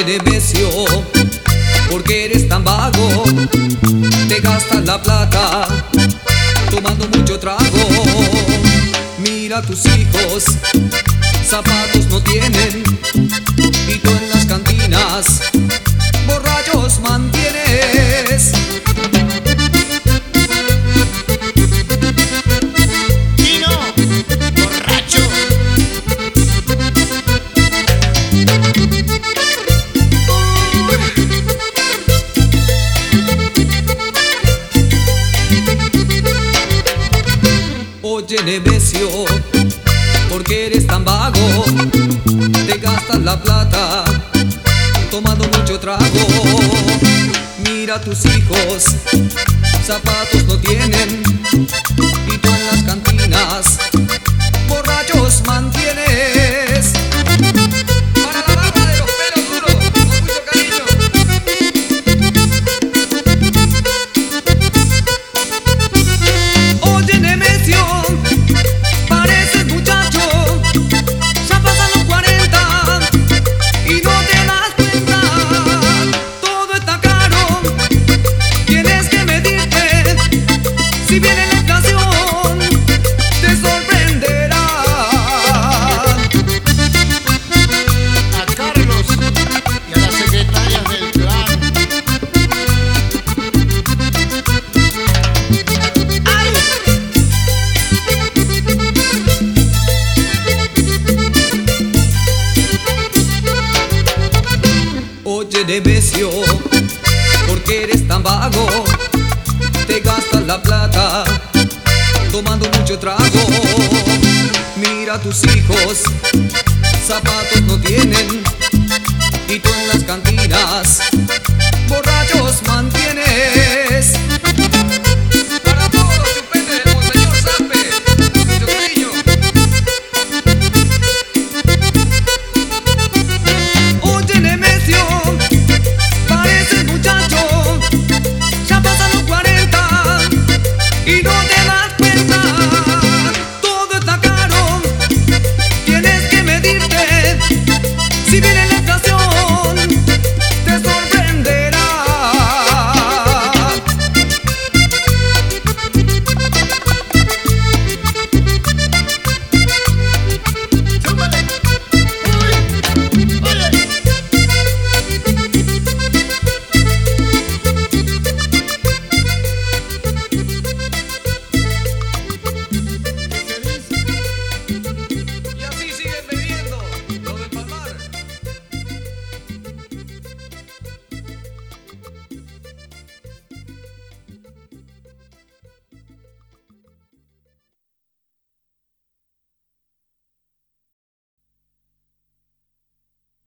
Oye, Nemesio, ¿por qué eres tan vago? Te gastas la plata tomando mucho trago. Mira a tus hijos, zapatos no tienen, y tú en las cantinas borrachos mantienes. Oye, Nemesio, ¿por qué eres tan vago? Te gastas la plata tomando mucho trago. Mira a tus hijos, zapatos no tienen, y tú en las cantinas borrachos mantienes. Para la dama de los pelos duros, con mucho cariño. Oye, Nemesio, pareces muchacho, ya pasan los 40 y no te das cuenta. Todo está caro, tienes que medirte. Si viene la inflación, te sorprenderá. A Carlos y a las secretarias del clan. Oye, Nemesio, ¿por qué eres tan vago? Te gastas la plata tomando mucho trago. Mira a tus hijos, zapatos no tienen, y tú en las cantinas borrachos mantienes.